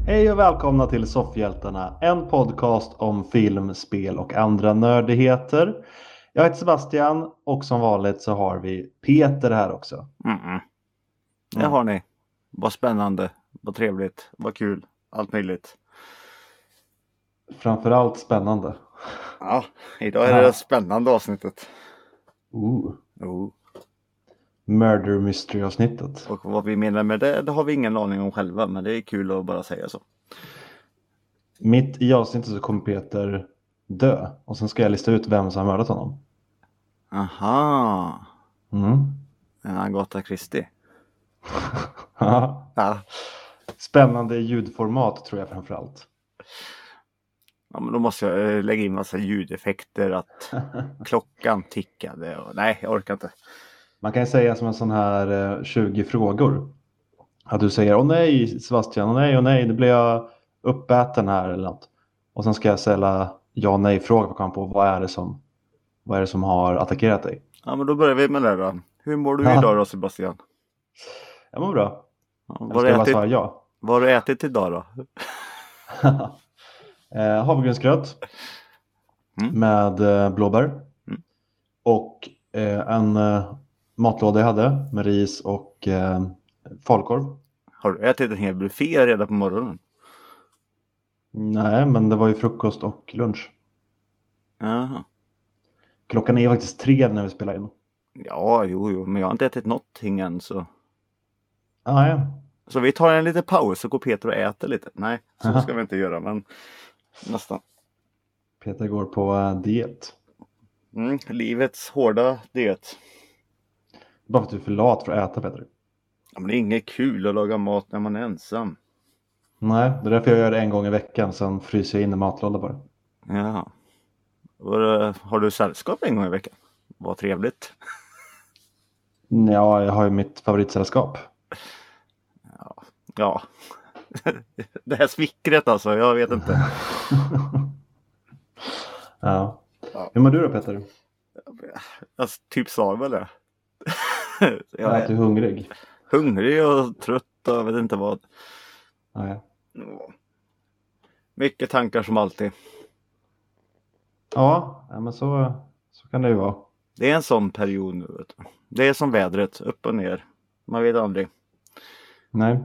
Hej och välkomna till Soffhjältarna, en podcast om film, spel och andra nördigheter. Jag heter Sebastian och som vanligt så har vi Peter här också. Det har ni. Vad spännande, vad trevligt, vad kul, allt möjligt. Framförallt spännande. Ja, idag är det spännande avsnittet. Murder Mystery avsnittet. Och vad vi menar med det har vi ingen aning om själva, men det är kul att bara säga så. Mitt i avsnittet så kommer Peter dö och sen ska jag lista ut vem som har mördat honom. Aha. Agatha Christie. Ja. Spännande ljudformat tror jag framförallt. Ja, men då måste jag lägga in massa ljudeffekter att klockan tickade. Nej, jag orkar inte. Man kan ju säga som en sån här 20 frågor. Att du säger, åh nej Sebastian, åh nej, nu blir jag uppäten här eller något. Och sen ska jag ställa ja nej fråga på vad är det som har attackerat dig. Ja, men då börjar vi med det då. Hur mår du idag då, Sebastian? Jag mår bra. Ja, Vad har du ätit idag då? Havregrynsgröt med blåbär. Och en matlåda jag hade med ris och falukorv. Har du ätit en hel buffé redan på morgonen? Nej, men det var ju frukost och lunch. Jaha. Klockan är faktiskt 3 när vi spelar in. Ja, jo, men jag har inte ätit någonting än så. Ja. Så vi tar en liten paus och går Peter och äter lite. Nej, så ska vi inte göra, men nästan. Peter går på diet. Livets hårda diet. Bara för att du är för lat för att äta, Peter. Ja, men det är inget kul att laga mat när man är ensam. Nej, det är därför jag gör det en gång i veckan. Sen fryser jag in i matlåda bara. Ja. Har du sällskap en gång i veckan? Vad trevligt. Ja, jag har ju mitt favoritsällskap. Ja. Det här smickret alltså, jag vet inte. Ja. Hur mår du då, Peter? Jag typ sa väl det. Jag är hungrig. Hungrig och trött och jag vet inte vad. Ja. Mycket tankar som alltid. Ja, men så kan det ju vara. Det är en sån period nu. Vet du. Det är som vädret, upp och ner. Man vet aldrig. Nej.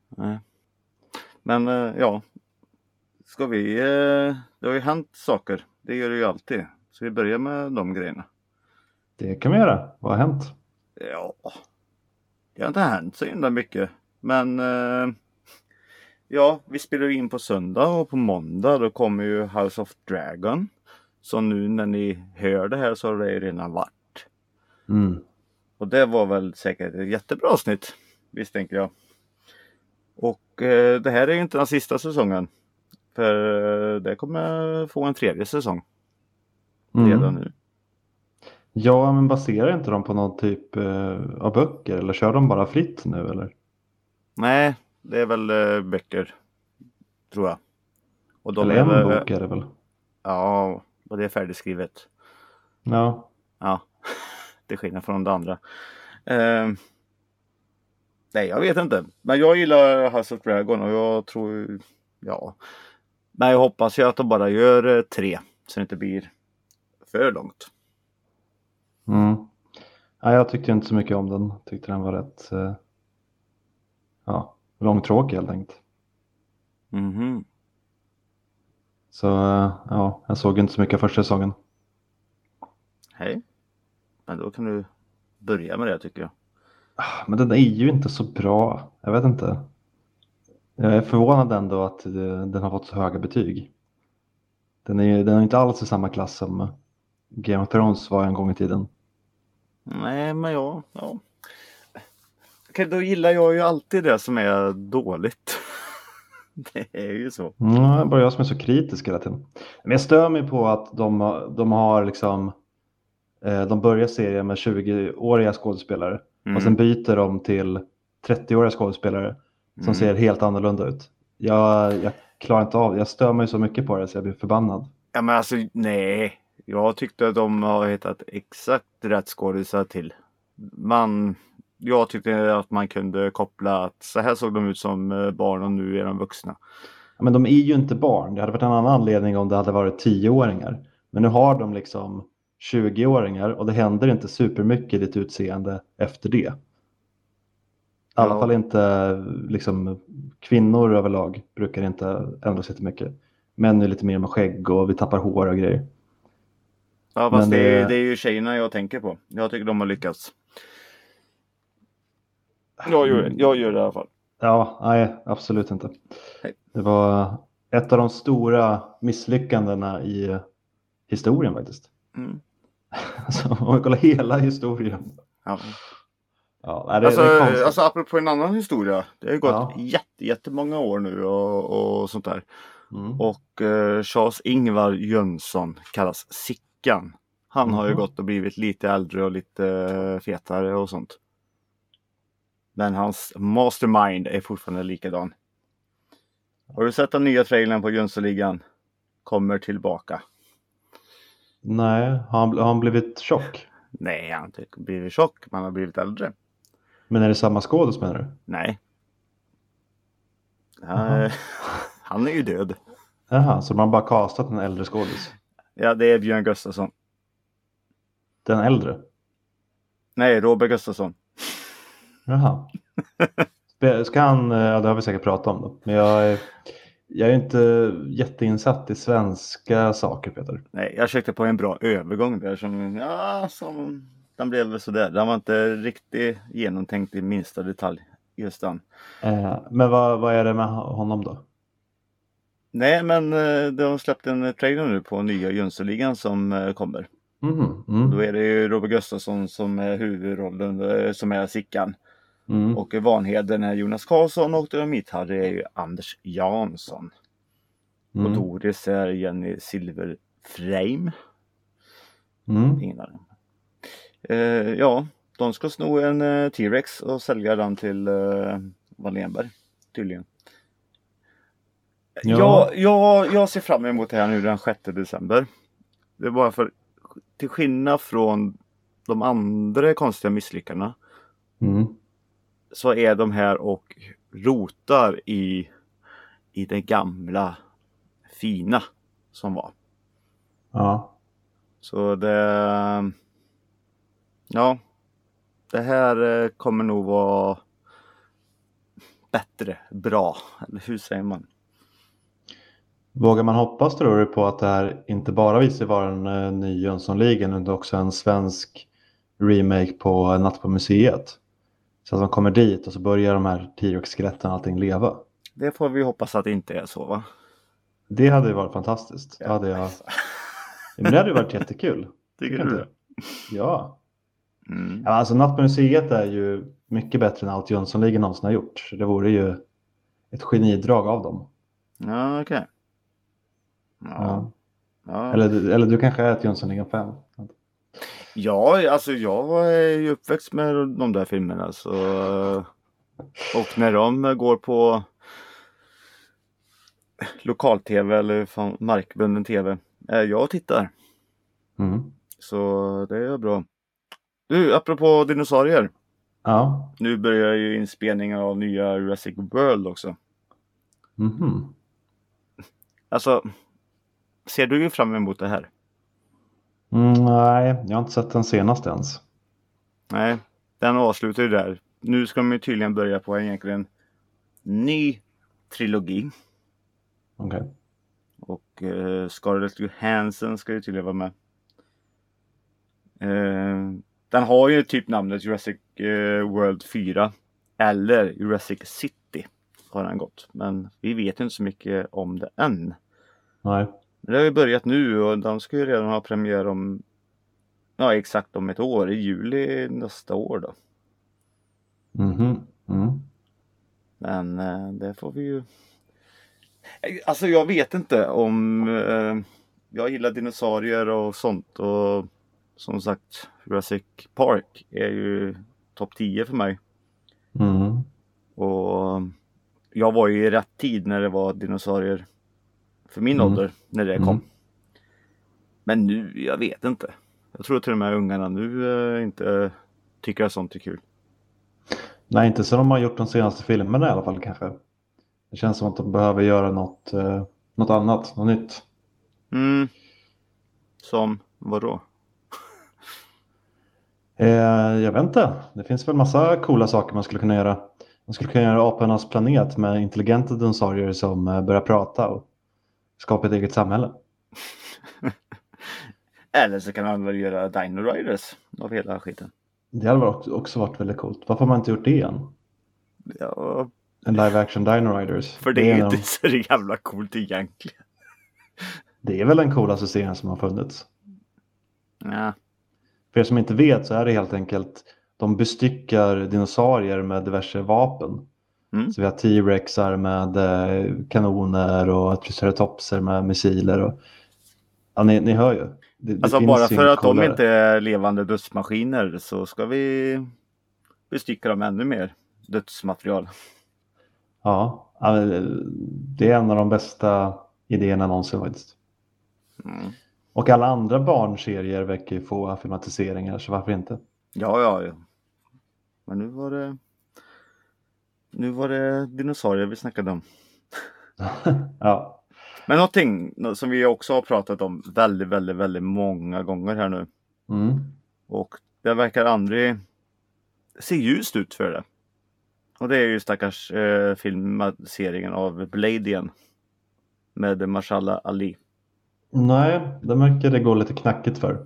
Men ja. Ska vi... Det har ju hänt saker. Det gör det ju alltid. Så vi börjar med de grejerna. Det kan vi göra. Vad har hänt? Ja. Det har inte hänt så himla mycket. Men... ja, vi spelar in på söndag och på måndag då kommer ju House of Dragon. Så nu när ni hör det här så har det redan varit. Och det var väl säkert ett jättebra avsnitt. Visst tänker jag. Och det här är ju inte den sista säsongen. För det kommer få en 3:e säsong. Redan nu. Ja, men baserar inte de på någon typ av böcker? Eller kör de bara fritt nu eller? Nej, det är väl böcker. Tror jag. Och de eller en bok är det väl? Ja, och det är färdigskrivet. Ja. Ja, det skiljer från det andra. Nej, jag vet inte. Men jag gillar House of Dragon och jag tror... Ja. Men jag hoppas ju att de bara gör 3. Så det inte blir för långt. Ja, jag tyckte inte så mycket om den. Tyckte den var rätt långtråkig helt enkelt. Så ja, jag såg inte så mycket första säsongen. Hej. Men då kan du börja med det tycker jag. Men den är ju inte så bra. Jag vet inte. Jag är förvånad ändå att den har fått så höga betyg. Den är inte alls i samma klass som Game of Thrones var en gång i tiden. Nej, men ja. Okej, då gillar jag ju alltid det som är dåligt. Det är ju så. Bara jag som är så kritisk hela tiden. Men jag stör mig på att de har liksom... De börjar serien med 20-åriga skådespelare. Och sen byter de till 30-åriga skådespelare. Som ser helt annorlunda ut. Jag klarar inte av det. Jag stör mig så mycket på det så jag blir förbannad. Ja, men alltså nej. Jag tyckte att de har hittat exakt rätt skådespelare till. jag tyckte att man kunde koppla att så här såg de ut som barn och nu är de vuxna. Ja, men de är ju inte barn. Det hade varit en annan anledning om det hade varit 10-åringar. Men nu har de liksom 20-åringar och det händer inte supermycket i ditt utseende efter det. I alla fall inte liksom, kvinnor överlag brukar inte ändra sig mycket. Män är lite mer med skägg och vi tappar hår och grejer. Ja, fast det är ju tjejerna jag tänker på. Jag tycker de har lyckats. Jag gör det i alla fall. Ja, nej, absolut inte. Hej. Det var ett av de stora misslyckandena i historien faktiskt. Alltså, om vi kollar hela historien. Ja. Ja, det är konstigt. Alltså apropå en annan historia. Det har gått jättemånga år nu och sånt där. Och Charles-Ingvar Jönsson kallas Sickan. Han har ju gått och blivit lite äldre och lite fetare och sånt. Men hans mastermind är fortfarande likadan. Har du sett den nya trailern på Jönssonligan? Kommer tillbaka. Nej, har han blivit tjock? Nej, han har inte blivit tjock. Man har blivit äldre. Men är det samma skådis menar du? Nej. Han är ju död. Jaha, så man bara kastat en äldre skådis? Ja, det är Björn Gustafsson. Den äldre? Nej, Robert Gustafsson. Jaha. Ska han, ja det har vi säkert pratat om då. Men jag är inte jätteinsatt i svenska saker, Peter. Nej, jag försökte på en bra övergång där som den blev väl sådär. Den var inte riktigt genomtänkt i minsta detalj just den. Men vad är det med honom då? Nej, men de har släppt en trailer nu på nya Jönssonligan som kommer. Då är det ju Robert Gustafsson som är huvudrollen, som är Sickan. Och Vanheden är Jonas Karlsson och Dynamit-Harry är ju Anders Jansson. Och Doris är Jenny Silverframe. Ingen aning. Ja, de ska sno en T-Rex och sälja den till Wallenberg tydligen. Ja. Jag ser fram emot det här nu den 6 december. Det är bara för till skillnad från de andra konstiga misslyckarna så är de här och rotar i det gamla fina som var. Ja. Så det här kommer nog vara bättre, bra, eller hur säger man? Vågar man hoppas, tror du, på att det här inte bara visar vara en ny Jönssonligan utan också en svensk remake på Natt på museet? Så att man kommer dit och så börjar de här T-Rex-skeletten och allting leva. Det får vi hoppas att det inte är så, va? Det hade ju varit fantastiskt. Ja. Men det hade ju varit jättekul. Tycker du det? Ja. Ja, alltså Natt på museet är ju mycket bättre än allt Jönssonligan någonsin har gjort. Så det vore ju ett genidrag av dem. Ja, okej. Ja. Eller du kanske är ett Jönssonligan-fan? Ja, alltså jag är ju uppväxt med de där filmerna. Så... Och när de går på lokal-tv eller markbunden tv, jag tittar. Så det är bra. Du, apropå dinosaurier. Ja. Nu börjar ju inspelningen av nya Jurassic World också. Alltså, ser du ju fram emot det här? Nej, jag har inte sett den senaste ens. Nej, den avslutar ju där. Nu ska de ju tydligen börja på egentligen ny trilogi. Okej. Och Scarlett Johansson ska ju tydligen vara med. Den har ju typ namnet Jurassic World 4 eller Jurassic City har den gått. Men vi vet inte så mycket om det än. Nej. Men det har ju börjat nu och de ska ju redan ha premiär om exakt om ett år, i juli nästa år då. Men det får vi ju... Alltså jag vet inte om... Jag gillar dinosaurier och sånt och som sagt Jurassic Park är ju topp 10 för mig. Och jag var ju i rätt tid när det var dinosaurier för min ålder när det kom. Men nu, jag vet inte. Jag tror att de här ungarna nu inte tycker att sånt är kul. Nej, inte så de har gjort de senaste filmerna i alla fall kanske. Det känns som att de behöver göra något annat, något nytt. Som vadå? Jag vet inte. Det finns väl massa coola saker man skulle kunna göra. Man skulle kunna göra Apornas planet med intelligenta dinosaurier som börjar prata och skapa ett eget samhälle. Eller så kan man väl göra Dino Riders av hela skiten. Det hade också varit väldigt coolt. Varför har man inte gjort det än? Ja, En live action Dino Riders. för det är ju inte så jävla coolt egentligen. Det är väl den coolaste serien som har funnits. Ja. För er som inte vet så är det helt enkelt de bestyckar dinosaurier med diverse vapen. Så vi har T-rexar med kanoner och triceratopser med missiler. Och... Ja, ni hör ju. Det Alltså finns bara för att coolare. de inte är levande dödsmaskiner så ska vi bestycka dem ännu mer dödsmaterial. Ja, det är en av de bästa idéerna någonsin faktiskt. Och alla andra barnserier väcker ju få filmatiseringar, så varför inte? Ja. Men nu var det dinosaurier vi snackade om. Ja. Men någonting som vi också har pratat om väldigt, väldigt, väldigt många gånger här nu. Och det verkar aldrig se ljust ut för det. Och det är ju stackars filmatiseringen av Blade igen. Med Mahershala Ali. Nej, det verkar det gå lite knackigt för.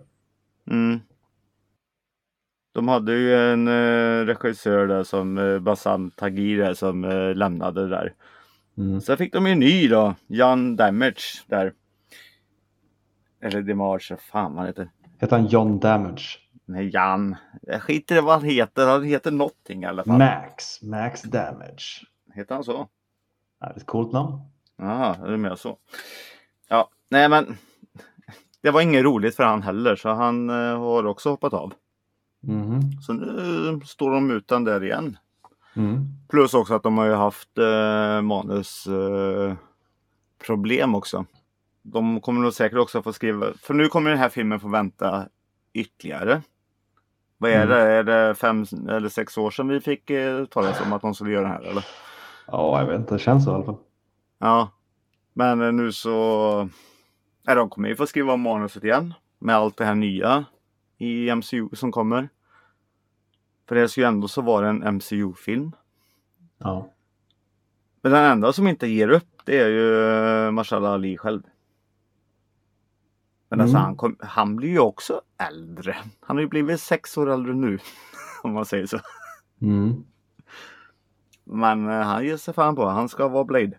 De hade ju en regissör där som Bassam Tagir som lämnade där. Sen fick de ju en ny då, Jan Damage där. Eller Damage, fan vad han heter. Heter han John Damage? Nej, Jan. Jag skiter i vad han heter. Han heter någonting i alla fall. Max Damage. Heter han så? Ja, det är ett coolt namn. Jaha, är det mer så? Ja, nej men. Det var inget roligt för han heller. Så han har också hoppat av. Så nu står de utan där igen. Plus också att de har ju haft manusproblem också. De kommer nog säkert också få skriva. För nu kommer den här filmen få vänta ytterligare. Vad är det? Är det 5 eller 6 år sedan vi fick talas om att de skulle göra den här eller? Ja, jag vet inte. Det känns så i alla fall. Ja. Men nu så. De kommer ju få skriva om manuset igen. Med allt det här nya i MCU som kommer. För det ska ju ändå så vara en MCU-film. Ja. Men den enda som inte ger upp, det är ju Mahershala Ali själv. Men alltså han blir ju också äldre. Han har ju blivit 6 år äldre nu. Om man säger så. Men han ger sig fan på. Han ska vara Blade.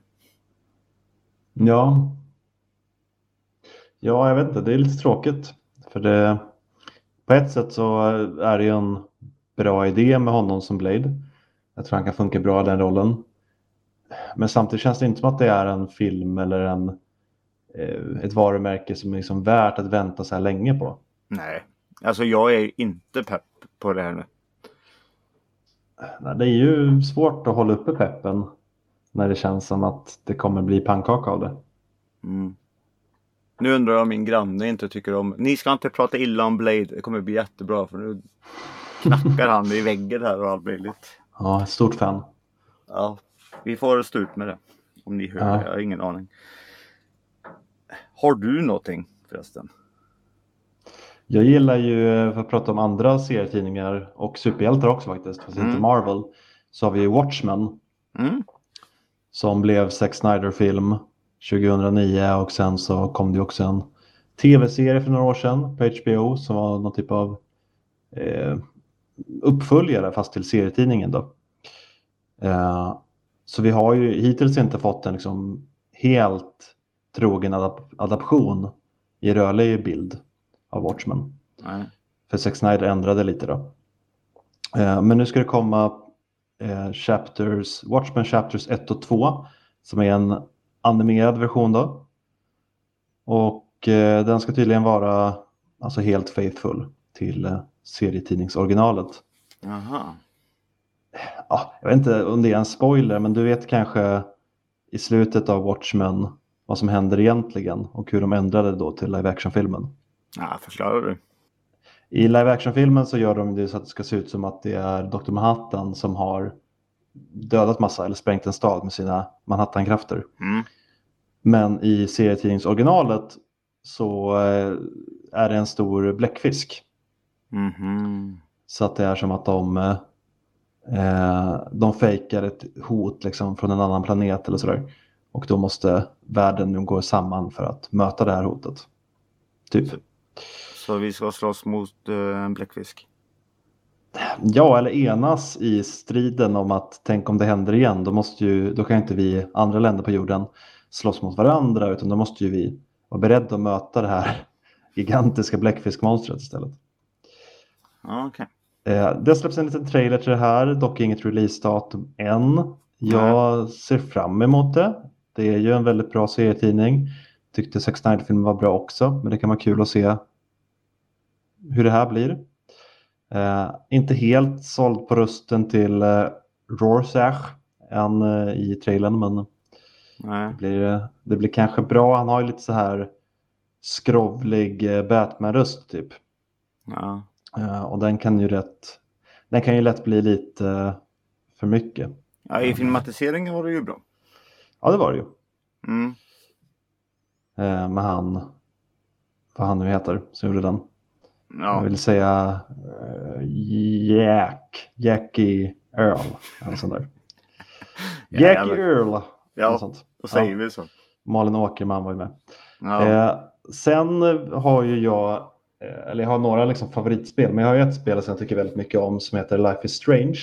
Ja. Ja, jag vet inte. Det är lite tråkigt. För det... På ett sätt så är det ju en bra idé med honom som Blade. Jag tror han kan funka bra i den rollen. Men samtidigt känns det inte som att det är en film eller ett varumärke som är liksom värt att vänta så här länge på. Nej, alltså jag är inte pepp på det här nu. Det är ju svårt att hålla uppe peppen när det känns som att det kommer bli pannkaka av det. Nu undrar jag om min granne inte tycker om... Ni ska inte prata illa om Blade. Det kommer bli jättebra för nu knackar han i väggen här och allt möjligt. Ja, stort fan. Ja, vi får stå ut med det. Om ni hör det, jag har ingen aning. Har du någonting förresten? Jag gillar ju, för att prata om andra serietidningar och superhjältar också faktiskt, fast inte Marvel, så har vi ju Watchmen. Som blev Zack Snyder-film 2009 och sen så kom det också en tv-serie för några år sedan på HBO som var någon typ av uppföljare fast till serietidningen då. Så vi har ju hittills inte fått en liksom helt trogen adaption i rörlig bild av Watchmen. Nej. För Zack Snyder ändrade lite då. Men nu ska det komma Watchmen Chapters 1 och 2 som är en animerad version då. Och den ska tydligen vara alltså helt faithful till serietidningsoriginalet. Aha. Ja, jag vet inte om det är en spoiler, men du vet kanske i slutet av Watchmen vad som händer egentligen och hur de ändrade då till live action-filmen. Ja, förklarar du. I live action-filmen så gör de det så att det ska se ut som att det är Dr. Manhattan som har dödat massa eller sprängt en stad med sina Manhattan-krafter. Men i serietidningsoriginalet så är det en stor bläckfisk. Så att det är som att de fejkar ett hot liksom från en annan planet eller sådär. Och då måste världen nu gå samman för att möta det här hotet. Typ. Så vi ska slåss mot en bläckfisk? Ja, eller enas i striden om att tänk om det händer igen. Då kan inte vi andra länder på jorden slåss mot varandra, utan då måste ju vi vara beredda att möta det här gigantiska bläckfiskmonstret istället. Okay. Det släpps en liten trailer till det här, dock inget releasedatum än. Jag ser fram emot det. Det är ju en väldigt bra serietidning. Tyckte Zack Snyder-filmen var bra också, men det kan vara kul att se hur det här blir. Inte helt såld på rösten till Rorschach än i trailern, men det blir kanske bra. Han har ju lite så här skrovlig Batman-röst typ. Ja. Och den kan ju lätt bli lite för mycket. Ja, i filmatiseringen var det ju bra. Ja, det var det ju. Med vad han nu heter som gjorde den. Ja. Jag vill säga Jackie Earl. Eller sånt där. Jackie Earl. Ja, och säger vi så. Malin Åkerman var ju med. Ja. Sen har ju jag har några liksom favoritspel. Men jag har ju ett spel som jag tycker väldigt mycket om som heter Life is Strange.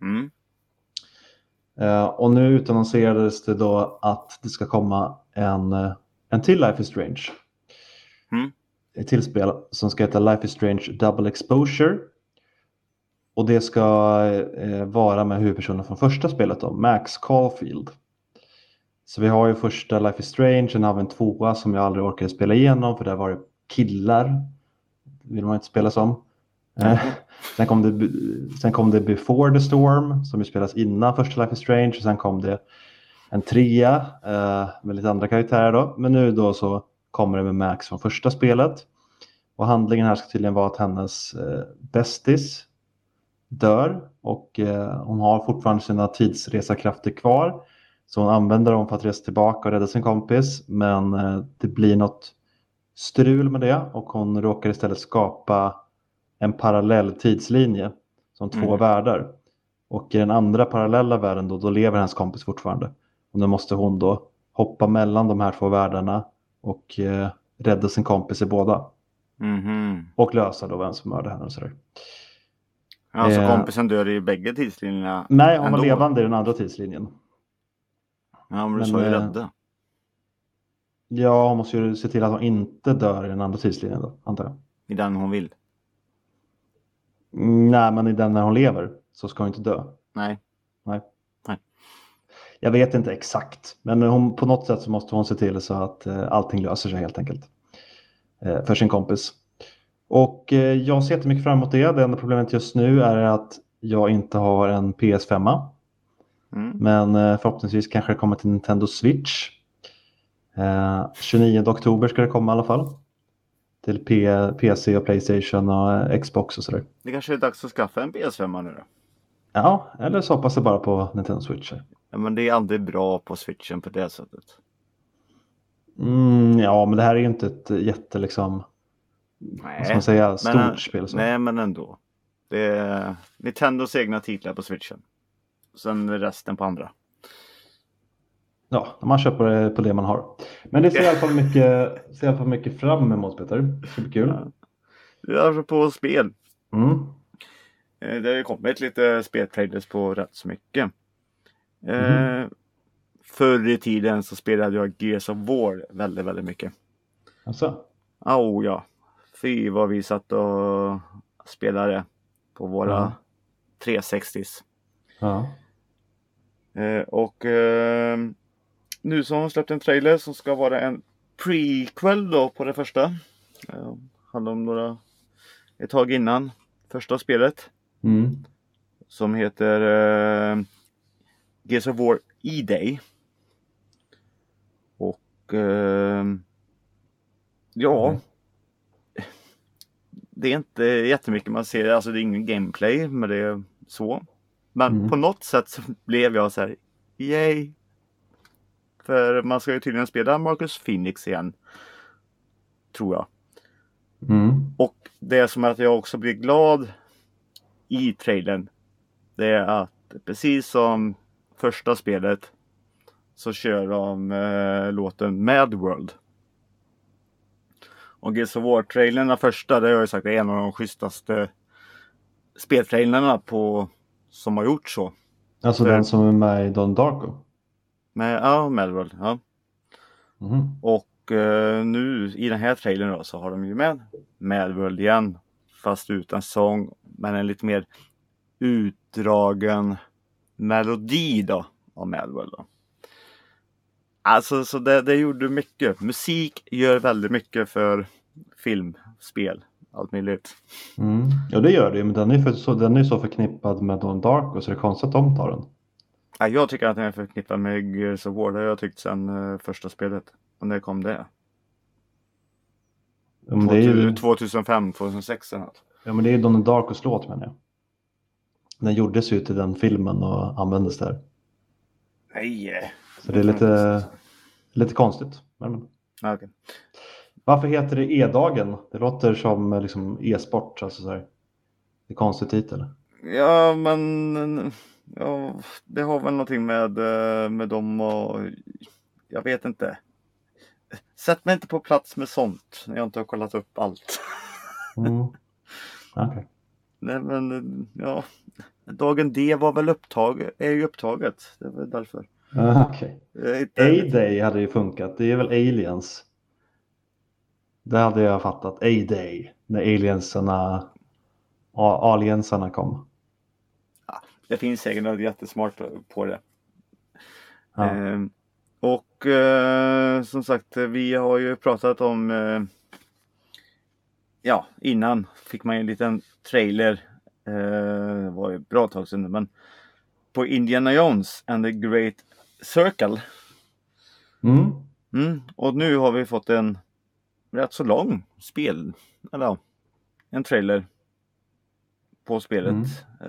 Och nu utannonserades det då att det ska komma en till Life is Strange. Ett till spel som ska heta Life is Strange Double Exposure. Och det ska vara med huvudpersonen från första spelet då, Max Caulfield. Så vi har ju första Life is Strange, sen har vi en tvåa som jag aldrig orkade spela igenom för där var det killar. Vill man inte spela som. Sen kom det Before the Storm som ju spelas innan första Life is Strange. Och sen kom det en trea med lite andra karaktärer då. Men nu då så kommer det med Max från första spelet. Och handlingen här ska tydligen vara att hennes bästis dör. Och hon har fortfarande sina tidsresakrafter kvar. Så hon använder dem för att resa tillbaka och rädda sin kompis. Men det blir något strul med det. Och hon råkar istället skapa en parallell tidslinje. Som två världar. Och i den andra parallella världen då lever hennes kompis fortfarande. Och nu måste hon då hoppa mellan de här två världarna. Och rädda sin kompis i båda. Och lösa då vem som mördade henne och sådär. Alltså kompisen dör i bägge tidslinjerna? Nej, hon var levande i den andra tidslinjen. Ja, men du sa ju rädda. Ja, hon måste ju se till att hon inte dör i den andra tidslinjen då, antar jag. I den hon vill? Nej, men i den när hon lever så ska hon inte dö. Nej. Jag vet inte exakt. Men på något sätt så måste hon se till så att allting löser sig helt enkelt. För sin kompis. Och jag ser jättemycket fram emot det. Det enda problemet just nu är att jag inte har en PS5. Men förhoppningsvis kanske det kommer till Nintendo Switch. 29 oktober ska det komma i alla fall. Till PC och PlayStation och Xbox och sådär. Det kanske är dags att skaffa en PS5 nu då? Ja, eller så hoppas jag bara på Nintendo Switch. Ja, men det är aldrig bra på Switchen på det sättet. Ja, men det här är ju inte ett jätte liksom... vad ska man säga? Stort spel. Så. Nej, men ändå. Det är Nintendos egna titlar på Switchen. Sen resten på andra. Ja, man köper på det man har. Men det ser i alla fall mycket fram emot, Peter. Det ska bli kul. Det är på spel. Det har kommit lite speltrailers på rätt så mycket. Förr i tiden så spelade jag Gears of War väldigt, väldigt mycket. Alltså? Ja. Fy vad vi satt och spelade på våra 360s. Ja. Och nu så har de släppt en trailer som ska vara en prequel då på det första. Handlar om ett tag innan första spelet. Som heter Gears of War E-Day. Och det är inte jättemycket man ser. Alltså det är ingen gameplay, men det är så. Men på något sätt så blev jag så här, yay. För man ska ju tydligen spela Marcus Phoenix igen. Tror jag. Och det som är att jag också blir glad i trailern. Det är att precis som första spelet så kör de låten Mad World. Och Gears of War-trailern, den första, det har jag sagt är en av de schysstaste speltrailerna som har gjort så. Alltså den som är med i Don Darko? Mad World, ja. Och nu i den här trailern då, så har de ju med Mad World igen. Fast utan sång, men en lite mer utdragen melodi då av Mad World då. Alltså så det gjorde mycket. Musik gör väldigt mycket för film, spel, allt möjligt. Ja, det gör det, men den är så förknippad med Don Darko så det är konstigt att de tar den. Ja, jag tycker att den är förknippad med Gears of War. Det har jag tyckt sedan första spelet. Och när kom det? Ja, men det är ju 2005, 2006 eller något. Ja, men det är ju Don Darkos låt, menar jag. Den gjordes ju till den filmen och användes där. Nej. Så det är lite konstigt. Okay. Varför heter det E-dagen? Det låter som liksom e-sport. Alltså så här. Det är konstig titel. Ja, men det har väl någonting med dem och jag vet inte. Sätt mig inte på plats med sånt när jag inte har kollat upp allt. Okay. Nej, men ja, dagen D var väl är ju upptaget. Det är väl därför. Okej. A-Day hade ju funkat. Det är väl aliens. Det hade jag fattat. A-Day. När aliensarna kom. Ja, det finns säkert något jättesmart på det. Ja. Och som sagt, vi har ju pratat om innan fick man en liten trailer. Det var ju ett bra tag sedan, men på Indiana Jones and the Great Circle. Och nu har vi fått en rätt så lång en trailer på spelet.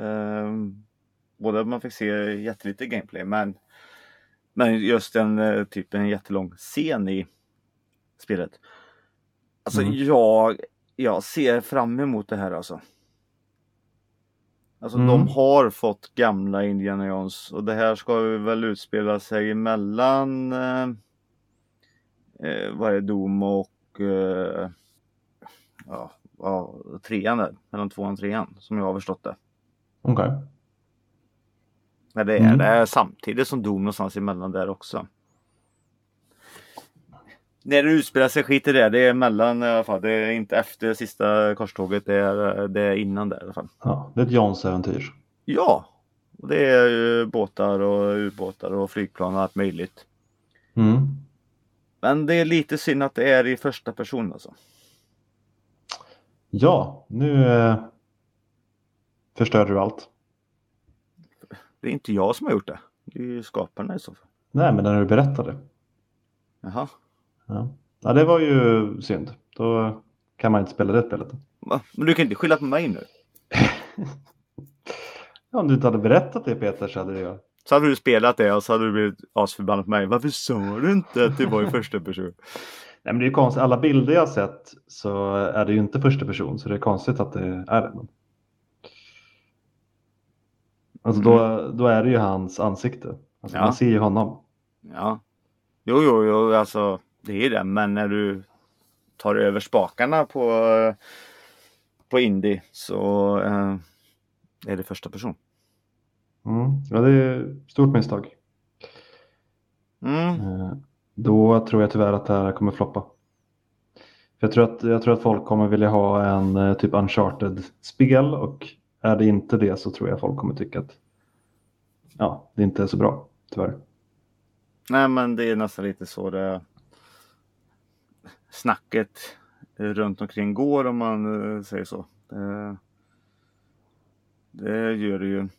Både man fick se jättelite gameplay, men just en jättelång scen i spelet. Alltså jag ser fram emot det här alltså. Alltså de har fått gamla Indiana Jones och det här ska väl utspela sig mellan vad är Doom och trean där, mellan 2 och 3 som jag har förstått det. Okej. Men det är samtidigt som Doom någonstans emellan där också. När det utspelar sig skit i det är mellan i alla fall. Det är inte efter sista korståget, det är innan där i alla fall. Ja, det är ett Jones-äventyr. Ja, och det är ju båtar och ubåtar och flygplan och allt möjligt. Men det är lite synd att det är i första person alltså. Ja, nu förstör du allt. Det är inte jag som har gjort det. Det är ju skaparna i så fall. Nej, men när du berättade. Jaha. Ja, det var ju synd. Då kan man inte spela det spelet. Men du kan inte skylla på mig nu. Om du inte hade berättat det, Peter, så hade det. Så hade du spelat det och så hade du blivit asförbannad på mig. Varför sa du inte att det var i första person? Nej, men det är ju konstigt. Alla bilder jag har sett så är det ju inte första person. Så det är konstigt att det är det. Alltså då är det ju hans ansikte. Alltså man ser ju honom. Ja. Jo, alltså det är det. Men när du tar över spakarna på Indie så är det första person. Ja, det är stort misstag. Då tror jag tyvärr att det här kommer floppa. Jag tror att folk kommer vilja ha en typ Uncharted-spel, och är det inte det så tror jag folk kommer tycka att det inte är så bra, tyvärr. Nej, men det är nästan lite så det snacket runt omkring går, om man säger så. Det gör det ju.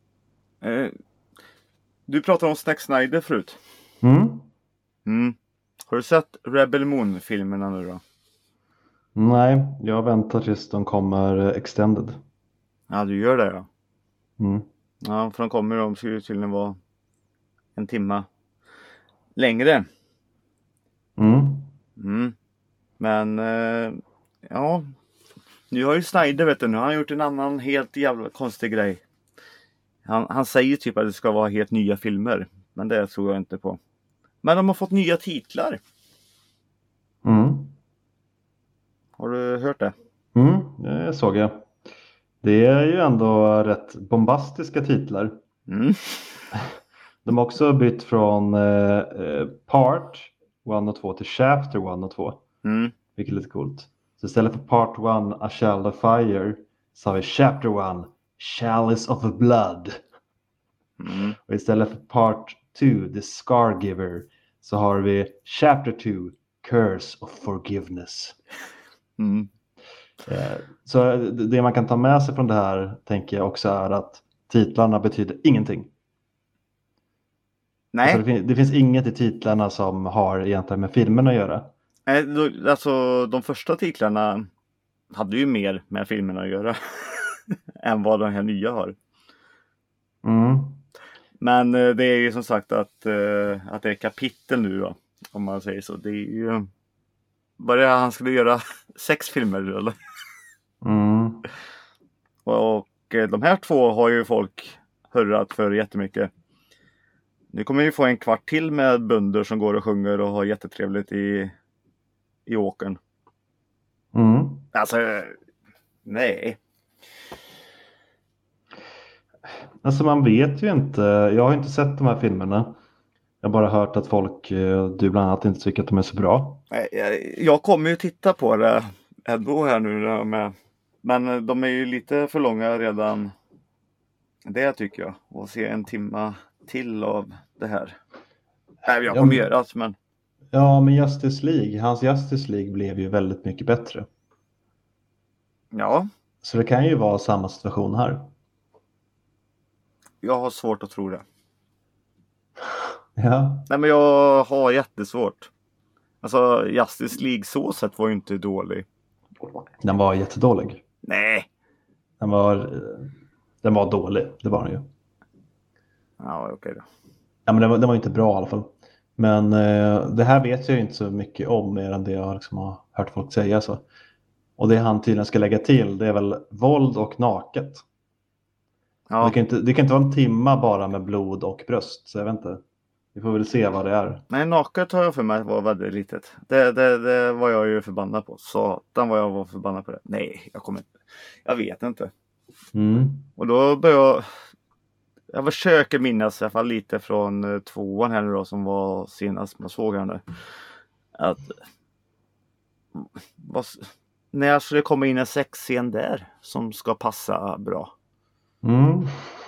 Du pratade om Zack Snyder förut. Har du sett Rebel Moon-filmerna nu då? Nej, jag väntar tills de kommer extended. Ja, du gör det ja. Mm. Ja, för de ska ju tydligen vara en timma längre. Mm. Mm. Men ja, nu har ju Snyder, vet du, nu har han gjort en annan helt jävla konstig grej. Han säger typ att det ska vara helt nya filmer, men det tror jag inte på. Men de har fått nya titlar. Mm. Har du hört det? Det såg jag. Det är ju ändå rätt bombastiska titlar. Mm. De har också bytt från Part 1 och 2 till Chapter 1 och 2. Mm. Vilket är lite coolt. Så istället för Part 1, A Shall of Fire, så har vi Chapter 1, Chalice of Blood. Mm. Och istället för Part 2, The Scargiver, så har vi Chapter 2, Curse of Forgiveness. Mm. Så det man kan ta med sig från det här tänker jag också är att titlarna betyder ingenting. Nej, Alltså det finns inget i titlarna som har egentligen med filmerna att göra. alltså de första titlarna hade ju mer med filmerna att göra än vad de här nya har. Mm. Men det är ju som sagt att det är kapitel nu då, om man säger så. Det är ju bara han skulle göra 6 filmer eller? Mm. Och de här 2 har ju folk hurrat för jättemycket. Nu kommer vi få en kvart till med bönder som går och sjunger och har jättetrevligt i åkern. Mm. Alltså, nej. Alltså man vet ju inte. Jag har inte sett de här filmerna. Jag har bara hört att folk, du bland annat, inte tycker att de är så bra. Jag kommer ju titta på det ändå här nu med. Men de är ju lite för långa redan. Det tycker jag. Och se en timma till av det här. Nej, jag kommer göra det, men. Ja, men Justice League, hans Justice League blev ju väldigt mycket bättre. Ja, Så det kan ju vara samma situation här. jag har svårt att tro det. Ja. Nej, men jag har jättesvårt. Alltså, Justice League så sett var ju inte dålig. Den var jättedålig. Nej. Den var dålig, det var den ju. Ja, okej då. Ja, men den var inte bra i alla fall. Men det här vet jag ju inte så mycket om mer än det jag liksom har hört folk säga. Så. Och det han tydligen ska lägga till, det är väl våld och naket. Ja. Det kan inte vara en timma bara med blod och bröst, så jag vet inte. Vi får väl se vad det är. Nej, naket har jag för mig var väldigt litet. Det var jag ju förbannad på. Satan vad jag var förbannad på det. Nej, jag vet inte. Mm. Och då börjar jag försöker minnas i alla fall lite från 2:an här nu då, som var senast man såg den där. Att när skulle det komma in en sexscen där som ska passa bra? Mm.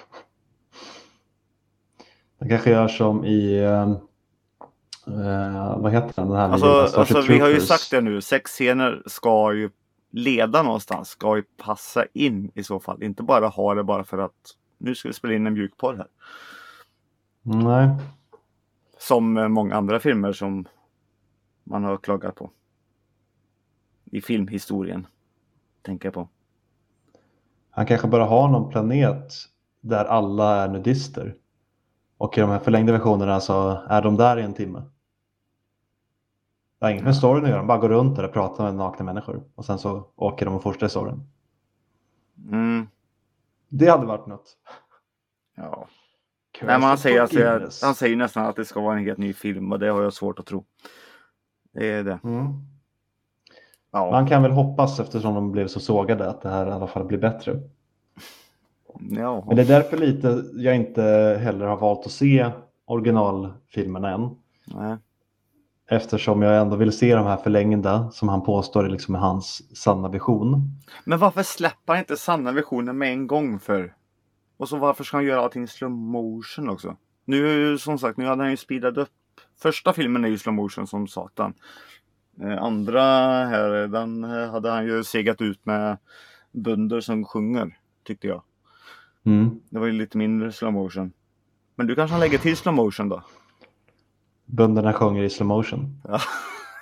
Det kanske gör som i vad heter den här nya Starship alltså vi har ju Troopers. sagt det nu, sexscener ska ju leda någonstans, ska ju passa in i så fall, inte bara ha det bara för att nu ska vi spela in en mjukporr här. Nej. Som många andra filmer som man har klagat på i filmhistorien, tänker jag på. Han kanske bara har någon planet där alla är nudister. Och i de här förlängda versionerna så är de där i en timme. Det har inget med storyn att göra, de bara går runt där och pratar med nakna människor. Och sen så åker de och fortsätter storyn. Mm. Det hade varit något. Ja. Curse Nej, men of han säger nästan att det ska vara en helt ny film och det har jag svårt att tro. Det är det. Mm. Ja. Man kan väl hoppas, eftersom de blev så sågade, att det här i alla fall blir bättre. Ja. Men det är därför lite jag inte heller har valt att se originalfilmerna än. Nej. Eftersom jag ändå vill se de här förlängda som han påstår är liksom hans sanna vision. Men varför släpper han inte sanna visionen med en gång för? Och så varför ska han göra allting i slow motion också? Nu som sagt, nu hade han ju speedat upp. Första filmen är ju slow motion som satan. Andra här, den hade han ju segat ut med bönder som sjunger, tyckte jag. Mm. Det var ju lite mindre slow motion. Men du kanske lägger till slow motion då? Bönderna sjunger i slow motion. Ja.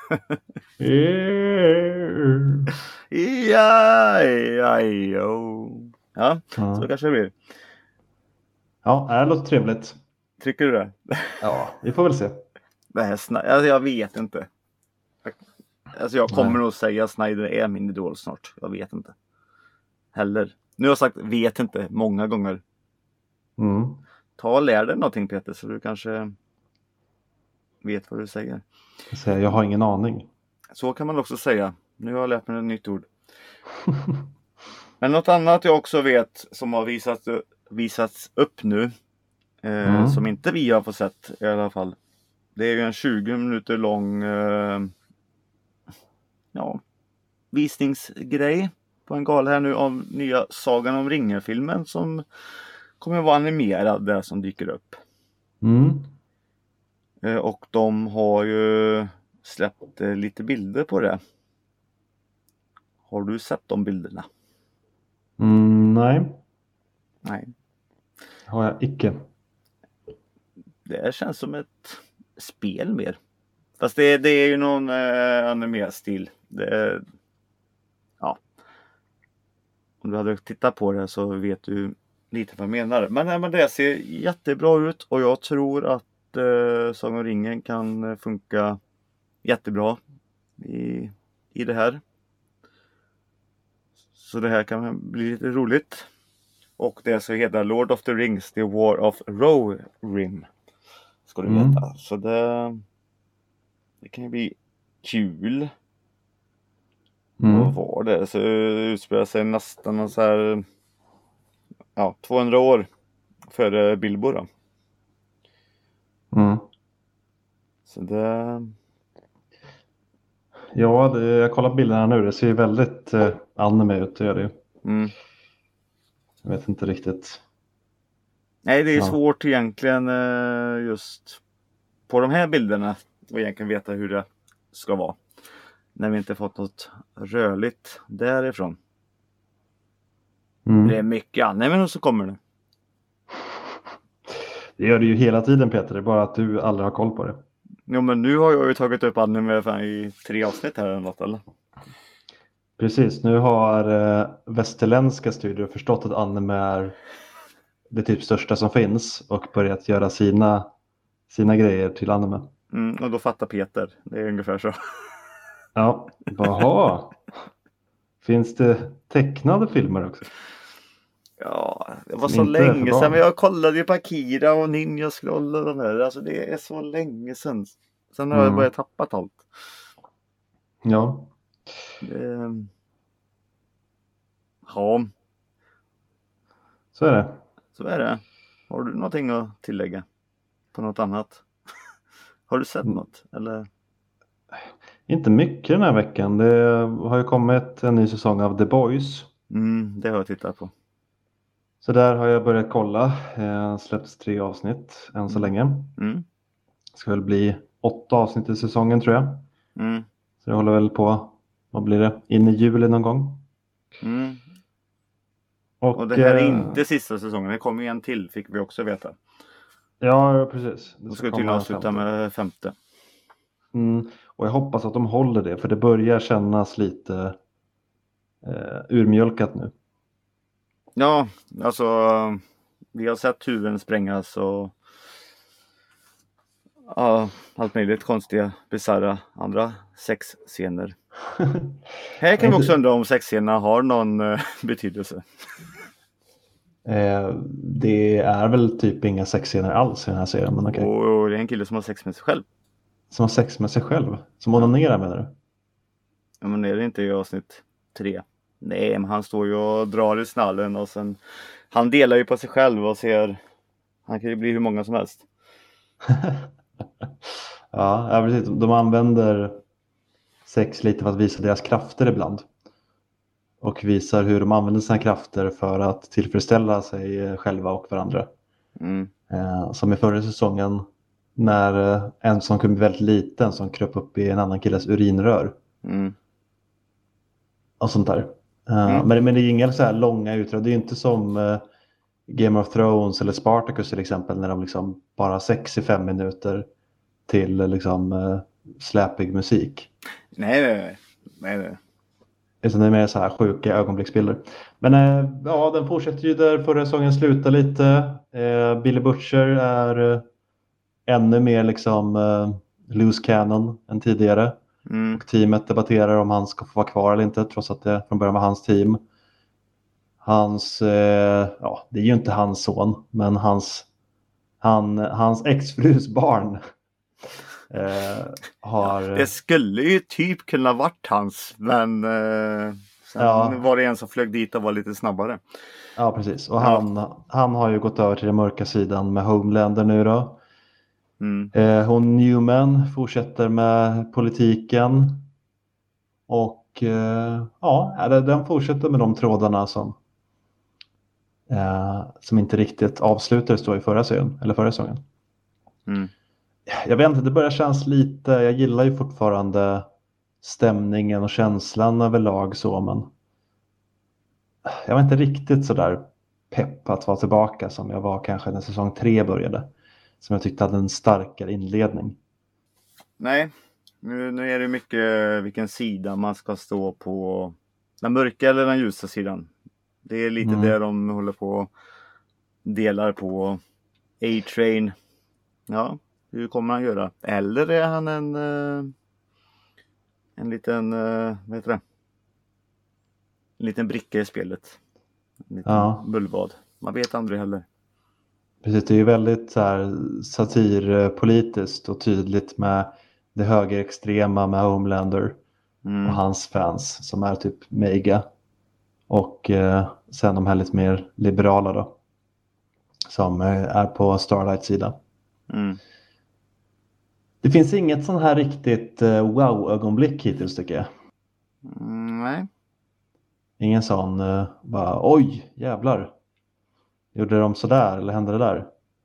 Ja, ja, jo. Ja, så kanske det blir. Ja, det låter trevligt. Tycker du det? Ja, vi får väl se. Det här alltså, jag vet inte. Alltså jag kommer nog säga att Snyder är min idol snart. Jag vet inte. Heller. Nu har jag sagt vet inte många gånger. Ta och lär dig någonting Peter så du kanske vet vad du säger. Jag har ingen aning. Så kan man också säga. Nu har jag lärt mig ett nytt ord. Men något annat jag också vet som har visats upp nu. Som inte vi har fått sett i alla fall. Det är ju en 20 minuter lång visningsgrej på en gala här nu av nya Sagan om ringen-filmen som kommer att vara animerad där som dyker upp. Och de har ju släppt lite bilder på det. Har du sett de bilderna? Nej. Nej. Har jag icke. Det känns som ett spel mer. Fast det är ju någon animerstil. Ja. Om du hade tittat på det så vet du lite vad jag menar. Men det ser jättebra ut och jag tror att Sagan om ringen kan funka jättebra i det här. Så det här kan bli lite roligt. Och det så heter Lord of the Rings, The War of Rohirrim. Ska du veta. Så det kan ju bli kul. Vad var det? Så utspelar sig nästan så här 200 år före Bilbo då. Så det... Ja, jag kollar bilderna nu. Det ser ju väldigt anime ut. Det gör det ju. Jag vet inte riktigt. Nej, det är svårt egentligen just på de här bilderna att egentligen veta hur det ska vara. När vi inte fått något rörligt därifrån. Det är mycket anime som kommer nu. Det gör det ju hela tiden Peter, det är bara att du aldrig har koll på det. Jo men nu har jag ju tagit upp anime i 3 avsnitt här eller något eller? Precis, nu har västerländska studier förstått att anime är det typ största som finns och börjat göra sina grejer till anime. Och då fattar Peter, det är ungefär så. Ja, jaha. Finns det tecknade filmer också? Ja, det var så länge sedan. Men jag kollade ju på Akira och Ninja Scroll och de där. Alltså det är så länge sedan. Sen har jag börjat tappa allt. Ja. Ja. Så är det. Så är det. Har du någonting att tillägga på något annat? Har du sett något? Eller? Inte mycket den här veckan. Det har ju kommit en ny säsong av The Boys. Det har jag tittat på. Så där har jag börjat kolla. Släppts 3 avsnitt än så länge. Det ska väl bli 8 avsnitt i säsongen tror jag. Så jag håller väl på, vad blir det? In i juli någon gång. Och det här är inte sista säsongen. Det kommer en till, fick vi också veta. Ja, precis. Det ska till att sluta med 5:e. Och jag hoppas att de håller det. För det börjar kännas lite urmjölkat nu. Ja, alltså vi har sett huvuden sprängas och allt möjligt konstiga, bizarra andra sexscener. Här kan vi också undra om sexscenerna har någon betydelse. Det är väl typ inga sexscener alls i den här serien. Men okay. Och det är en kille som har sex med sig själv. Som har sex med sig själv? Som onanerar menar du? Ja, men är det inte i avsnitt 3? Nej, men han står ju och drar i snallen och sen han delar ju på sig själv och ser, han kan ju bli hur många som helst. Ja, precis. De använder sex lite för att visa deras krafter ibland. Och visar hur de använder sina krafter för att tillfredsställa sig själva och varandra. Som i förra säsongen när en som kunde bli väldigt liten som kröp upp i en annan killes urinrör. Och sånt där. Men det är inga så här långa utdrag. Det är ju inte som Game of Thrones eller Spartacus till exempel när de liksom bara har sex i 5 minuter till liksom släpig musik. Nej. Utan det är mer så här sjuka ögonblicksbilder. Men ja, den fortsätter ju där förra säsongen slutade lite. Billy Butcher är ännu mer liksom loose cannon än tidigare. Och teamet debatterar om han ska få vara kvar eller inte, trots att det från början var hans team. Hans, ja, det är ju inte hans son, men hans exfrus barn har... Det skulle ju typ kunna varit hans, men sen var det en som flög dit och var lite snabbare. Ja, precis. Och han har ju gått över till den mörka sidan med Homelander nu då. Hon Newman fortsätter med politiken. Och ja, den fortsätter med de trådarna som inte riktigt avslutades då i förra säsongen. Jag vet inte, det börjar kännas lite, jag gillar ju fortfarande stämningen och känslan överlag så, men jag var inte riktigt så där pepp att vara tillbaka som jag var kanske när säsong 3 började. Som jag tyckte hade en starkare inledning. Nej, nu är det mycket vilken sida man ska stå på. Den mörka eller den ljusa sidan. Det är lite det de håller på delar på. A-Train. Ja, hur kommer han göra? Eller är han en liten, vad heter det? En liten bricka i spelet. En liten bullvad. Man vet aldrig heller. Precis, det är ju väldigt så här, satirpolitiskt och tydligt med det högerextrema med Homelander och hans fans som är typ mega. Och sen de här lite mer liberala då. Som är på Starlights sida. Det finns inget sån här riktigt wow-ögonblick hittills tycker jag. Nej. Ingen sån bara oj jävlar. Gjorde de sådär eller hände det där?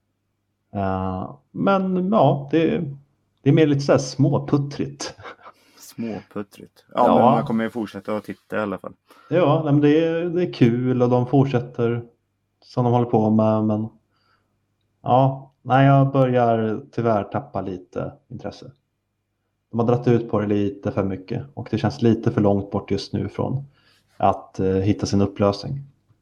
Men ja, det är mer lite sådär småputtrigt. Småputtrigt. Ja, men man kommer ju fortsätta att titta i alla fall. Ja, men det är kul och de fortsätter som de håller på med. Men ja, nej, jag börjar tyvärr tappa lite intresse. De har dratt ut på det lite för mycket och det känns lite för långt bort just nu från att hitta sin upplösning.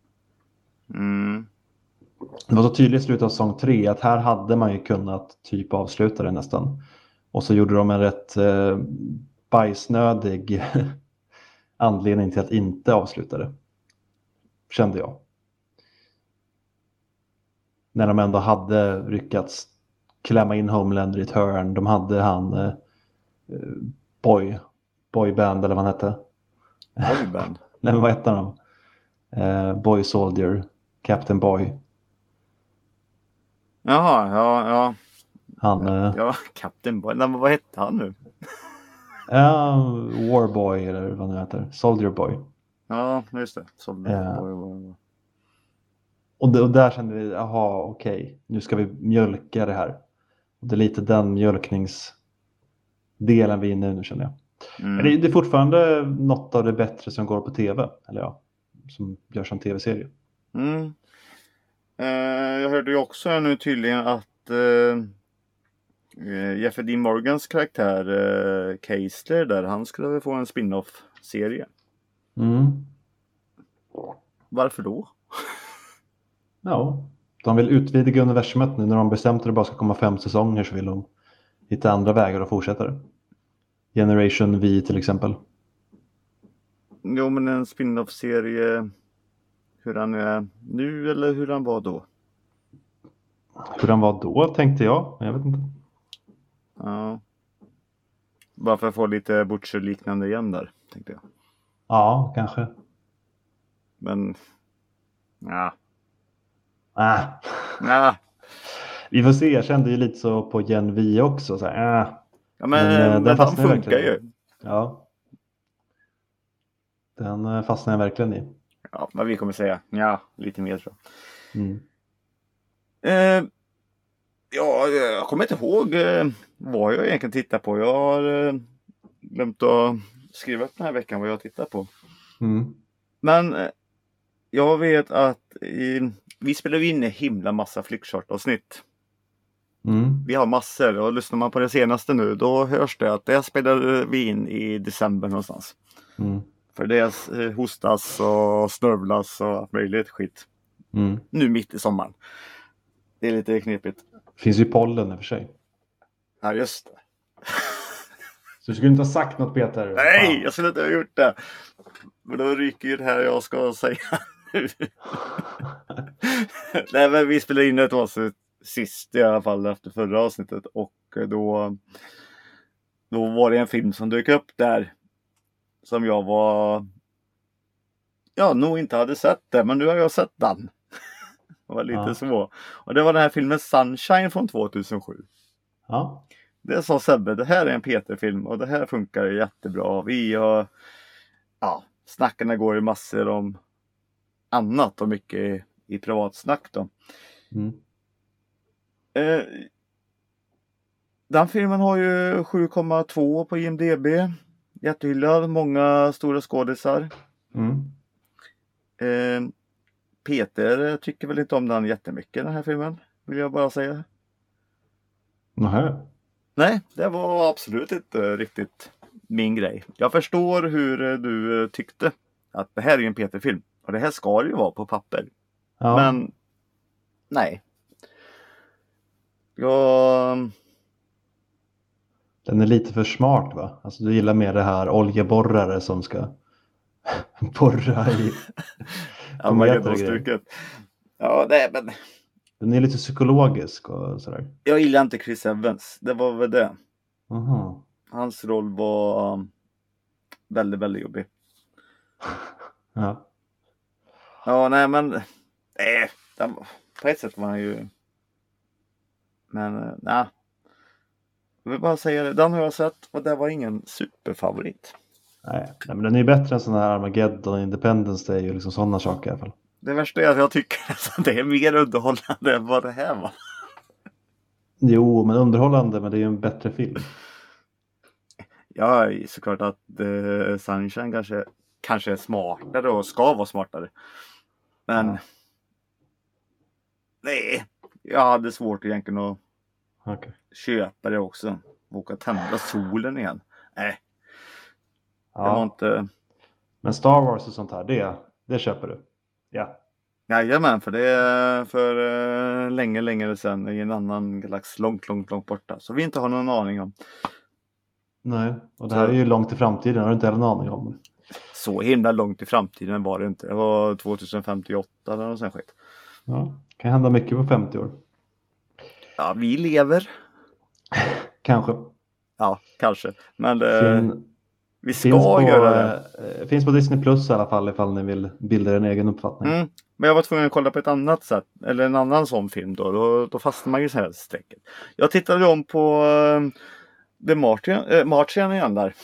Det var så tydligt i slutet av säsong 3 att här hade man ju kunnat typ avsluta det nästan. Och så gjorde de en rätt bajsnödig anledning till att inte avsluta det. Kände jag. När de ändå hade lyckats klämma in Homelander i ett hörn. De hade han Boyband eller vad han hette. Boyband? Nej, men vad hette han? Boy Soldier, Captain Boy. Jaha, ja. Han, Captain Boy. Nej, men vad hette han nu? Warboy eller vad det heter. Soldier Boy. Ja, just det. Soldier Boy. Och där kände vi, jaha, okej. Nu ska vi mjölka det här. Och det är lite den mjölkningsdelen vi är inne i nu känner jag. Men det är fortfarande något av det bättre som går på tv. Eller ja, som görs som tv-serie. Jag hörde ju också nu tydligen att Jeffrey Dean Morgans karaktär Keisler där, han skulle få en spin-off-serie. Varför då? Ja, de vill utvidga universumet nu när de bestämt att det bara ska komma 5 säsonger så vill de hitta andra vägar och fortsätta det. Generation V till exempel. Jo, men en spin-off-serie hur han är nu eller hur han var då? Hur han var då tänkte jag, men jag vet inte. Ja. Bara för att få lite Butcher-liknande igen där, tänkte jag. Ja, kanske. Men, ja. Vi får se, jag kände ju lite så på Gen V också. Så här, Ja, men den funkar verkligen ju. Ja. Den fastnar jag verkligen i. Ja, men vi kommer säga lite mer tror jag. Jag kommer inte ihåg vad jag egentligen tittar på. Jag har glömt att skriva upp den här veckan vad jag tittar på. Men jag vet att vi spelar in en himla massa flickchart-avsnitt. Vi har massor och lyssnar man på det senaste nu då hörs det att det spelade vi in i december någonstans. För det hostas och snörvlas och allt möjligt skit. Nu mitt i sommaren. Det är lite knepigt. Finns ju pollen i och för sig. Ja, just det. Så du skulle inte ha sagt något, Peter? Nej, jag skulle inte ha gjort det. Men då ryker ju det här jag ska säga nu. Nej, men vi spelade in ett avsnitt sist i alla fall efter förra avsnittet. Och då var det en film som dök upp där. Som jag nog inte hade sett det. Men nu har jag sett den. Det var lite så. Och det var den här filmen Sunshine från 2007. Ja. Det sa Sebbe, det här är en Peter-film och det här funkar jättebra. Vi har, snackarna går i massor om annat och mycket i privatsnack då. Den filmen har ju 7,2 på IMDb. Jättehyllad, många stora skådisar. Peter tycker väl inte om den jättemycket, den här filmen, vill jag bara säga. Nej, det var absolut inte riktigt min grej. Jag förstår hur du tyckte att det här är en Peter-film. Och det här ska ju vara på papper. Ja. Men nej. Den är lite för smart, va? Alltså du gillar mer det här oljeborrare som ska borra i Armageddon-stuket. Ja, nej men... Den är lite psykologisk och sådär. Jag gillar inte Chris Evans. Det var väl det. Hans roll var väldigt, väldigt jobbig. Ja. Ja, nej men... på ett sätt var han ju... Men, nej. Jag vill bara säga det. Den har jag sett och det var ingen superfavorit. Nej, men den är ju bättre än sån här Armageddon och Independence Day och liksom sådana saker i alla fall. Det värsta är att jag tycker att det är mer underhållande än vad det här var. Jo, men underhållande, men det är ju en bättre film. Ja, såklart att Sunshine kanske är smartare och ska vara smartare. Men nej, jag hade svårt egentligen att köpa det också. Åka tända solen igen. Nej. Det var inte... Men Star Wars och sånt här, det köper du? Ja. Jajamän, för det är för länge sedan i en annan galax långt borta. Så vi inte har någon aning om. Nej, och det här är ju långt i framtiden, har du inte heller någon aning om. Så himla långt i framtiden var det inte. Det var 2058 eller något sånt skit. Ja, kan hända mycket på 50 år. Ja, vi lever. Kanske. Ja, kanske. Men vi ska göra det. Finns på Disney Plus i alla fall ifall ni vill bilda en egen uppfattning. Men jag var tvungen att kolla på ett annat sätt. Eller en annan sån film då. Då fastnar man ju så här strecket. Jag tittade om på The Martian igen där.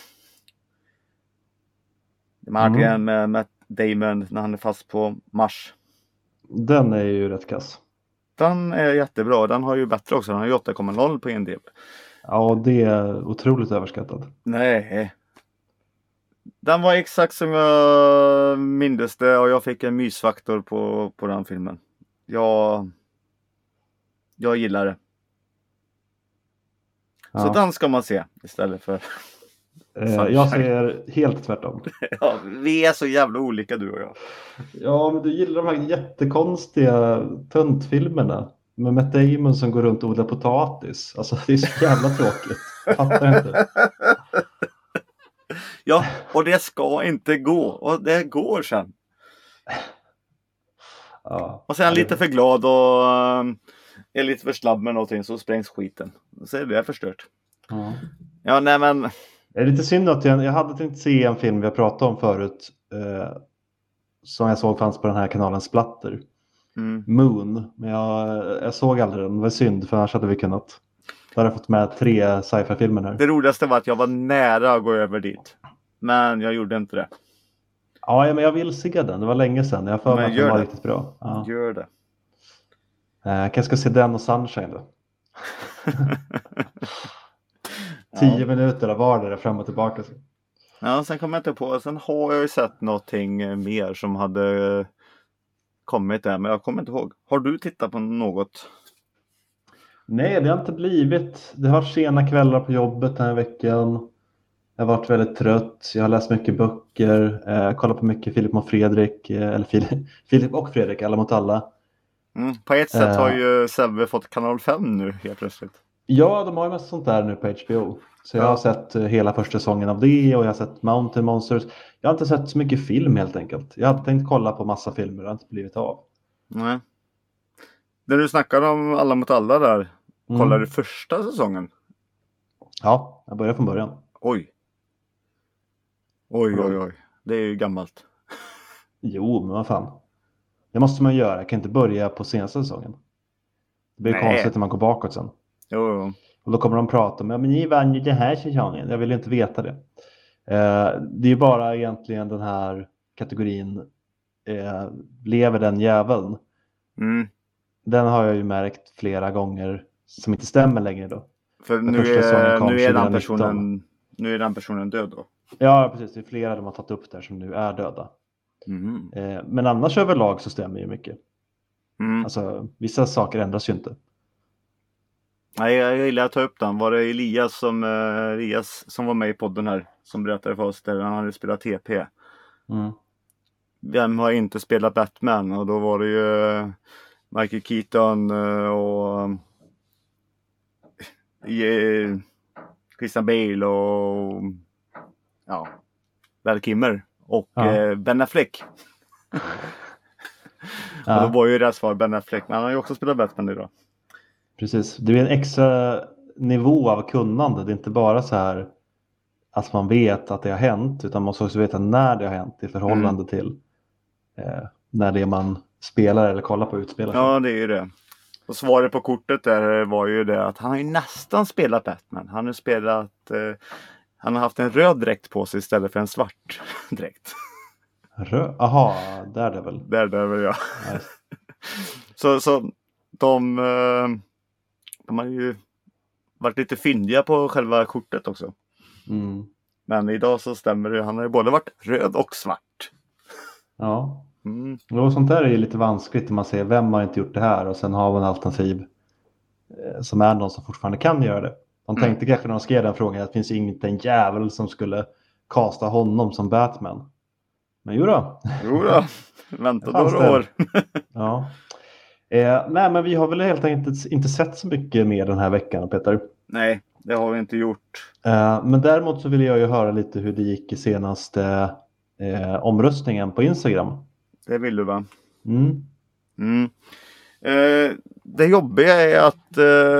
The Martian med Matt Damon när han är fast på Mars. Den är ju rätt kass. Den är jättebra. Den har ju bättre också. Den har ju 8,0 på IMDb. Ja, det är otroligt överskattat. Nej. Den var exakt som jag mindes det och jag fick en mysfaktor på den filmen. Jag gillar det. Ja. Så den ska man se istället för... jag säger helt tvärtom. Ja, vi är så jävla olika du och jag. Ja, men du gillar de här jättekonstiga töntfilmerna med Matt Damon som går runt och odlar potatis. Alltså det är så jävla tråkigt. Jag fattar inte. Ja, och det ska inte gå. Och det går sen. Ja, och sen lite för glad och är lite för snabb med någonting så sprängs skiten. Så är det förstört. Ja, nej men... Det är lite synd att jag hade tänkt se en film vi har pratat om förut. Som jag såg fanns på den här kanalen Splatter. Moon. Men jag såg aldrig den. Det var synd för annars hade vi kunnat. Då hade jag fått med 3 sci-fi-filmer här. Det roligaste var att jag var nära att gå över dit. Men jag gjorde inte det. Ja, men jag vill se den. Det var länge sedan. Jag får att den var riktigt bra. Ja. Gör det. Jag kanske ska se den och Sunshine då. 10 minuter var det fram och tillbaka. Ja, sen kommer jag inte på. Sen har jag ju sett någonting mer som hade kommit där. Men jag kommer inte ihåg. Har du tittat på något? Nej, det har inte blivit. Det har varit sena kvällar på jobbet den här veckan. Jag har varit väldigt trött. Jag har läst mycket böcker. Kollat på mycket Filip och Fredrik. Eller Filip och Fredrik, Alla mot alla. På ett sätt har Eh, ju Sebbe fått kanal 5 nu helt plötsligt. ja, de har ju mest sånt där nu på HBO. Så jag Ja. har sett hela första säsongen av det och jag har sett Mountain Monsters. Jag har inte sett så mycket film helt enkelt. Jag hade tänkt kolla på massa filmer, det har inte blivit av. Nej. När du snackade om Alla mot alla där, kollade du Mm. första säsongen? Ja, jag börjar från början. Oj. Oj. Det är ju gammalt. Jo, men vad fan. Det måste man göra. Jag kan inte börja på senaste säsongen. Det blir Nej. konstigt när man går bakåt sen. Jo. Och då kommer de prata om, ja men ni vann ju den här säsongen. Jag vill inte veta det. Det är ju bara egentligen den här kategorin lever den jäveln. Mm. Den har jag ju märkt flera gånger som inte stämmer längre då. För Den nu första säsongen kom är 2019. den personen död då. Ja, precis. Det är flera de har tagit upp där som nu är döda. Mm. Men annars överlag så stämmer ju mycket. Mm. Alltså, vissa saker ändras ju inte. Nej, jag gillar att ta upp den. Var det Elias som var med i podden här som berättade för oss där han hade spelat TP. Mm. Vem har inte spelat Batman? Och då var det ju Michael Keaton och Christian Bale och Val Kilmer och Ben Affleck. Och då var ju rätt svar Ben Affleck, men han har ju också spelat Batman idag. Precis, det är en extra nivå av kunnande. Det är inte bara så här att man vet att det har hänt, utan man måste också veta när det har hänt i förhållande till när det man spelar eller kollar på utspelar sig. Ja, det är ju det. Och svaret på kortet där var ju det att han har ju nästan spelat Batman. Han har spelat, han har haft en röd dräkt på sig istället för en svart dräkt. Aha, där det väl. Där väl ja. Nice. Så de har ju varit lite fyndiga på själva kortet också. Mm. Men idag så stämmer det. Han har ju både varit röd och svart. Ja. Mm. Och sånt där är ju lite vanskligt när man säger vem har inte gjort det här och sen har man alternativ som är någon som fortfarande kan göra det. De tänkte kanske när de skrev den frågan att det finns inte en jävel som skulle kasta honom som Batman. Men jo då, Vänta några år. Ja. Nej, men vi har väl helt enkelt inte sett så mycket mer den här veckan, Peter. Nej, det har vi inte gjort. Men däremot så vill jag ju höra lite hur det gick i senaste omröstningen på Instagram. Det vill du va? Mm. Det jobbiga är att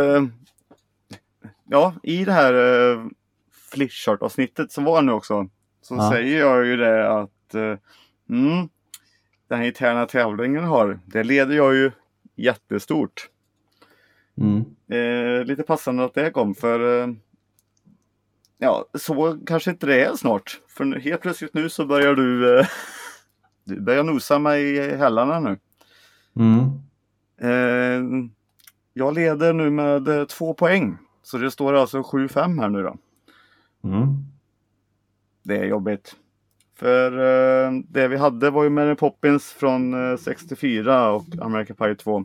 i det här Flipchart-avsnittet som var nu också så säger jag ju det att den här interna tävlingen har, det leder jag ju jättestort. Lite passande att det kom för så kanske inte det är snart. För helt plötsligt nu så börjar du börjar nosa mig i hälarna nu. Jag leder nu med 2 poäng. Så det står alltså 7-5 här nu då. Det är jobbigt. För det vi hade var ju Mary Poppins från 64 och American Pie 2.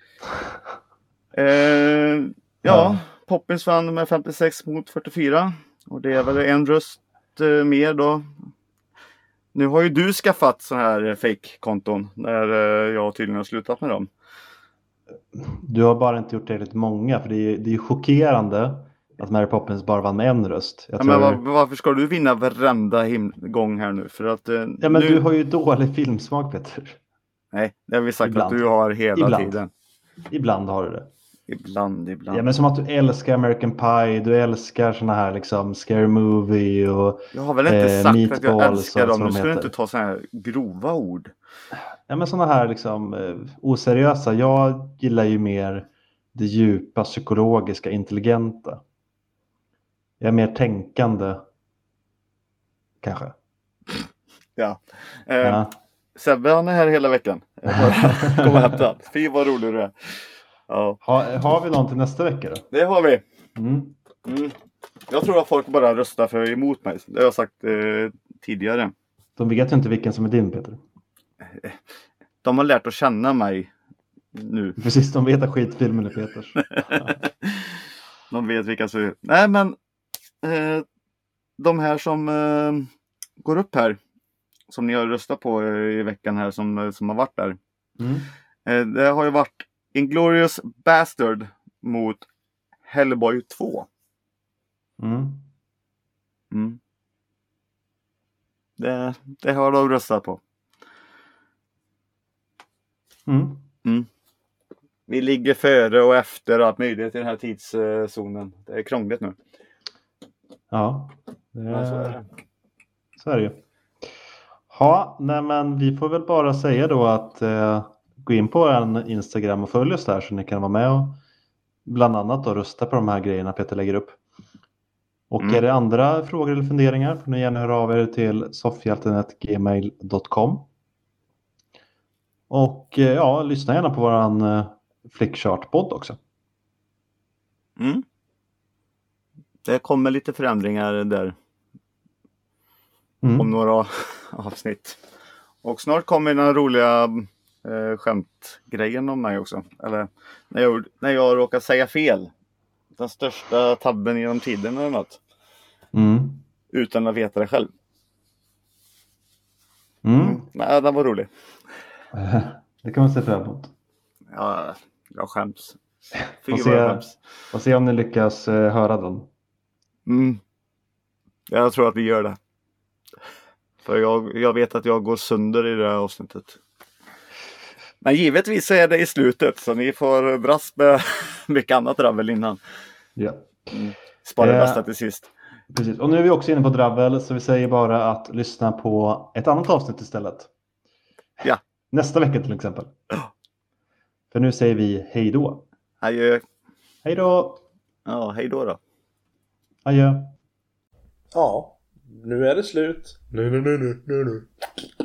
Poppins vann med 56 mot 44. Och det är väl en röst mer då. Nu har ju du skaffat sådana här fake-konton när jag tydligen har slutat med dem. Du har bara inte gjort det lite många, för det är ju chockerande att Mary Poppins bara vann med en röst. Men varför ska du vinna varenda gång här nu? För att, men du har ju dålig filmsmak, Peter. Nej, det har vi sagt Ibland. att du har hela tiden. Ibland har du det. Ibland. Ja, men som att du älskar American Pie, du älskar såna här liksom Scary Movie och jag har väl inte sagt att jag älskar dem, nu ska du heter. inte ta såna här grova ord. Ja, men såna här liksom oseriösa. Jag gillar ju mer det djupa, psykologiska, intelligenta. Jag är mer tänkande. Kanske. Ja. Sebbe, han är här hela veckan. Kom och hämta. Fy vad rolig du är. Ja. Har vi någon till nästa vecka då? Det har vi. Jag tror att folk bara röstar emot mig. Det har jag sagt tidigare. De vet ju inte vilken som är din, Peter. De har lärt att känna mig nu. Precis, de vet att skitfilmen är Peters. De vet vilka som är. Nej, men de här som går upp här, som ni har röstat på i veckan här, som har varit där. Det har ju varit Inglourious Bastard mot Hellboy 2. Det har de röstat på. Vi ligger före och efter och allt möjligt i den här tidszonen. Det är krångligt nu. Ja, Så är det. Så är det ju. Ja, nej, men vi får väl bara säga då att gå in på en Instagram och följ oss där så ni kan vara med och bland annat då rösta på de här grejerna Peter lägger upp. Och är det andra frågor eller funderingar får ni gärna höra av er till soffhjälten@gmail.com. Och ja, lyssna gärna på våran Flickchart-podd också. Det kommer lite förändringar där. Om några avsnitt. Och snart kommer den roliga skämtgrejen om mig också. Eller när jag råkar säga fel. Den största tabben genom tiden eller något. Utan att veta det själv. Nej, den var rolig. Det kan man se fram emot. Ja, jag skäms. Och se om ni lyckas höra den. Jag tror att vi gör det. För jag vet att jag går sönder i det här avsnittet. Men givetvis så är det i slutet. Så ni får dras med mycket annat dravel innan. Ja. Spara det bästa till sist. Precis. Och nu är vi också inne på dravel. Så vi säger bara att lyssna på ett annat avsnitt istället. Ja. Nästa vecka till exempel. För nu säger vi hej då. Adjö. Hej då. Ja, hej då. Adjö. Ja, nu är det slut. Nu.